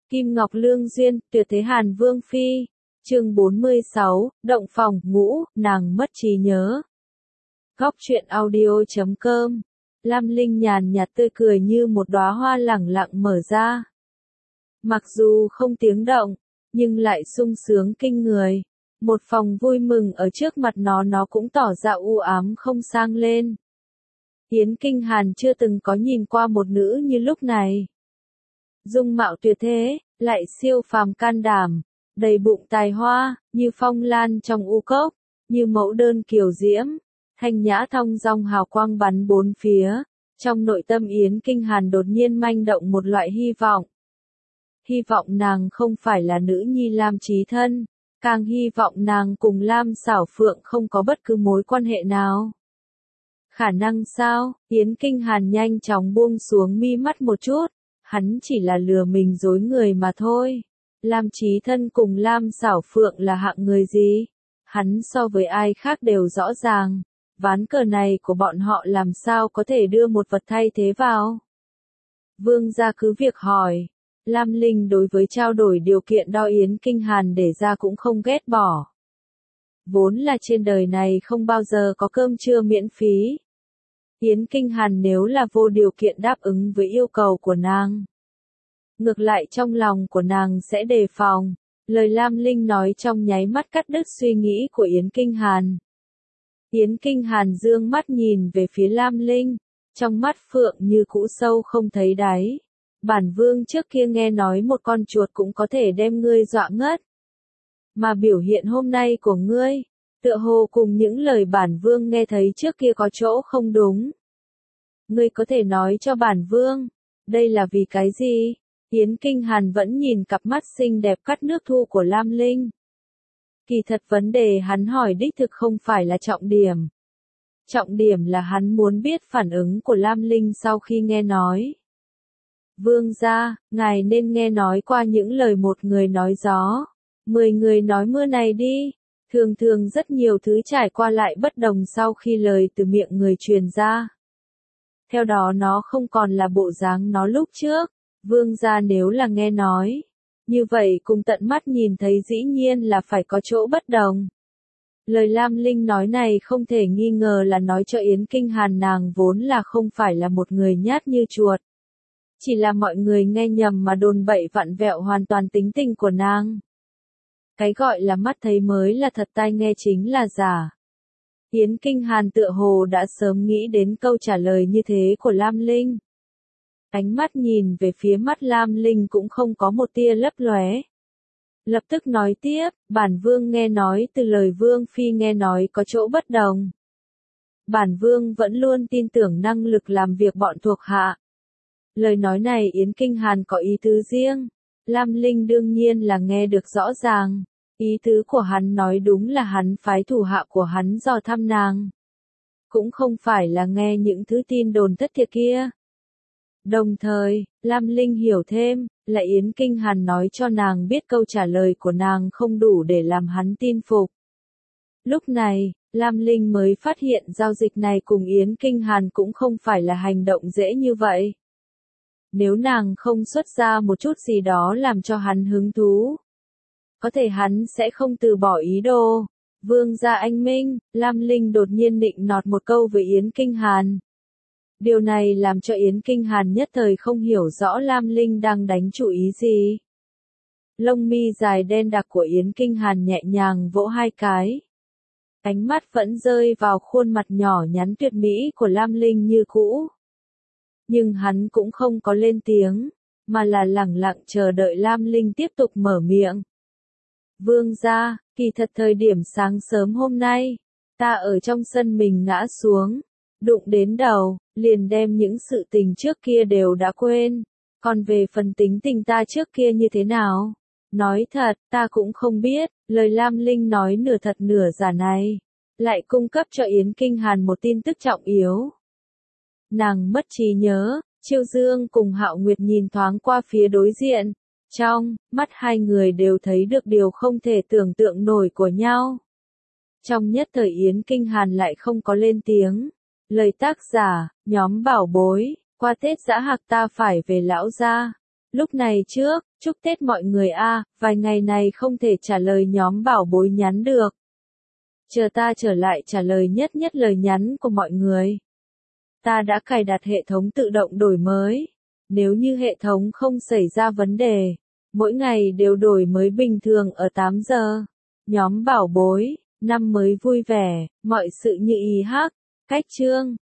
Kim Ngọc Lương Duyên, tuyệt thế Hàn Vương Phi. Chương 46, động phòng, ngũ, nàng mất trí nhớ. Góc truyện audio.com. Lam Linh nhàn nhạt tươi cười như một đóa hoa lẳng lặng mở ra. Mặc dù không tiếng động, nhưng lại sung sướng kinh người. Một phòng vui mừng ở trước mặt nó cũng tỏ ra u ám không sang lên. Yến Kinh Hàn chưa từng có nhìn qua một nữ như lúc này. Dung mạo tuyệt thế, lại siêu phàm can đảm, đầy bụng tài hoa, như phong lan trong u cốc, như mẫu đơn kiều diễm, thanh nhã thong dong hào quang bắn bốn phía. Trong nội tâm Yến Kinh Hàn đột nhiên manh động một loại hy vọng. Hy vọng nàng không phải là nữ nhi Lam Chí Thân, càng hy vọng nàng cùng Lam Xảo Phượng không có bất cứ mối quan hệ nào. Khả năng sao? Yến Kinh Hàn nhanh chóng buông xuống mi mắt một chút, hắn chỉ là lừa mình dối người mà thôi. Lam Chí Thân cùng Lam Xảo Phượng là hạng người gì? Hắn so với ai khác đều rõ ràng. Ván cờ này của bọn họ làm sao có thể đưa một vật thay thế vào? Vương gia cứ việc hỏi. Lam Linh đối với trao đổi điều kiện đo Yến Kinh Hàn để ra cũng không ghét bỏ. Vốn là trên đời này không bao giờ có cơm trưa miễn phí. Yến Kinh Hàn nếu là vô điều kiện đáp ứng với yêu cầu của nàng, ngược lại trong lòng của nàng sẽ đề phòng. Lời Lam Linh nói trong nháy mắt cắt đứt suy nghĩ của Yến Kinh Hàn. Yến Kinh Hàn dương mắt nhìn về phía Lam Linh, trong mắt phượng như cũ sâu không thấy đáy. Bản vương trước kia nghe nói một con chuột cũng có thể đem ngươi dọa ngất. Mà biểu hiện hôm nay của ngươi, tựa hồ cùng những lời bản vương nghe thấy trước kia có chỗ không đúng. Ngươi có thể nói cho bản vương, đây là vì cái gì? Yến Kinh Hàn vẫn nhìn cặp mắt xinh đẹp cắt nước thu của Lam Linh. Kỳ thật vấn đề hắn hỏi đích thực không phải là trọng điểm. Trọng điểm là hắn muốn biết phản ứng của Lam Linh sau khi nghe nói. Vương gia, ngài nên nghe nói qua những lời một người nói gió, 10 người nói mưa này đi. Thường thường rất nhiều thứ trải qua lại bất đồng sau khi lời từ miệng người truyền ra. Theo đó nó không còn là bộ dáng nó lúc trước. Vương gia nếu là nghe nói, như vậy cùng tận mắt nhìn thấy dĩ nhiên là phải có chỗ bất đồng. Lời Lam Linh nói này không thể nghi ngờ là nói cho Yến Kinh Hàn nàng vốn là không phải là một người nhát như chuột. Chỉ là mọi người nghe nhầm mà đồn bậy vặn vẹo hoàn toàn tính tình của nàng. Cái gọi là mắt thấy mới là thật, tai nghe chính là giả. Yến Kinh Hàn tựa hồ đã sớm nghĩ đến câu trả lời như thế của Lam Linh. Ánh mắt nhìn về phía mắt Lam Linh cũng không có một tia lấp lóe. Lập tức nói tiếp, bản vương nghe nói từ lời vương phi nghe nói có chỗ bất đồng. Bản vương vẫn luôn tin tưởng năng lực làm việc bọn thuộc hạ. Lời nói này Yến Kinh Hàn có ý tứ riêng. Lam Linh đương nhiên là nghe được rõ ràng. Ý tứ của hắn nói đúng là hắn phái thủ hạ của hắn dò thăm nàng. Cũng không phải là nghe những thứ tin đồn thất thiệt kia. Đồng thời, Lam Linh hiểu thêm, là Yến Kinh Hàn nói cho nàng biết câu trả lời của nàng không đủ để làm hắn tin phục. Lúc này, Lam Linh mới phát hiện giao dịch này cùng Yến Kinh Hàn cũng không phải là hành động dễ như vậy. Nếu nàng không xuất ra một chút gì đó làm cho hắn hứng thú, có thể hắn sẽ không từ bỏ ý đồ. Vương gia anh minh, Lam Linh đột nhiên định nọt một câu với Yến Kinh Hàn. Điều này làm cho Yến Kinh Hàn nhất thời không hiểu rõ Lam Linh đang đánh chủ ý gì. Lông mi dài đen đặc của Yến Kinh Hàn nhẹ nhàng vỗ hai cái. Ánh mắt vẫn rơi vào khuôn mặt nhỏ nhắn tuyệt mỹ của Lam Linh như cũ. Nhưng hắn cũng không có lên tiếng, mà là lẳng lặng chờ đợi Lam Linh tiếp tục mở miệng. Vương gia, kỳ thật thời điểm sáng sớm hôm nay, ta ở trong sân mình ngã xuống, đụng đến đầu, liền đem những sự tình trước kia đều đã quên. Còn về phần tính tình ta trước kia như thế nào? Nói thật, ta cũng không biết. Lời Lam Linh nói nửa thật nửa giả này, lại cung cấp cho Yến Kinh Hàn một tin tức trọng yếu. Nàng mất trí nhớ. Chiêu Dương cùng Hạo Nguyệt nhìn thoáng qua phía đối diện. Trong mắt hai người đều thấy được điều không thể tưởng tượng nổi của nhau. Trong nhất thời Yến Kinh Hàn lại không có lên tiếng. Lời tác giả, nhóm bảo bối, qua Tết Dã Hạc ta phải về lão gia. Lúc này trước, Chúc Tết mọi người a, vài ngày này không thể trả lời nhóm bảo bối nhắn được. Chờ ta trở lại trả lời nhất nhất lời nhắn của mọi người. Ta đã cài đặt hệ thống tự động đổi mới. Nếu như hệ thống không xảy ra vấn đề, mỗi ngày đều đổi mới bình thường ở 8 giờ. Nhóm bảo bối, năm mới vui vẻ, mọi sự như ý hắc. Cách chương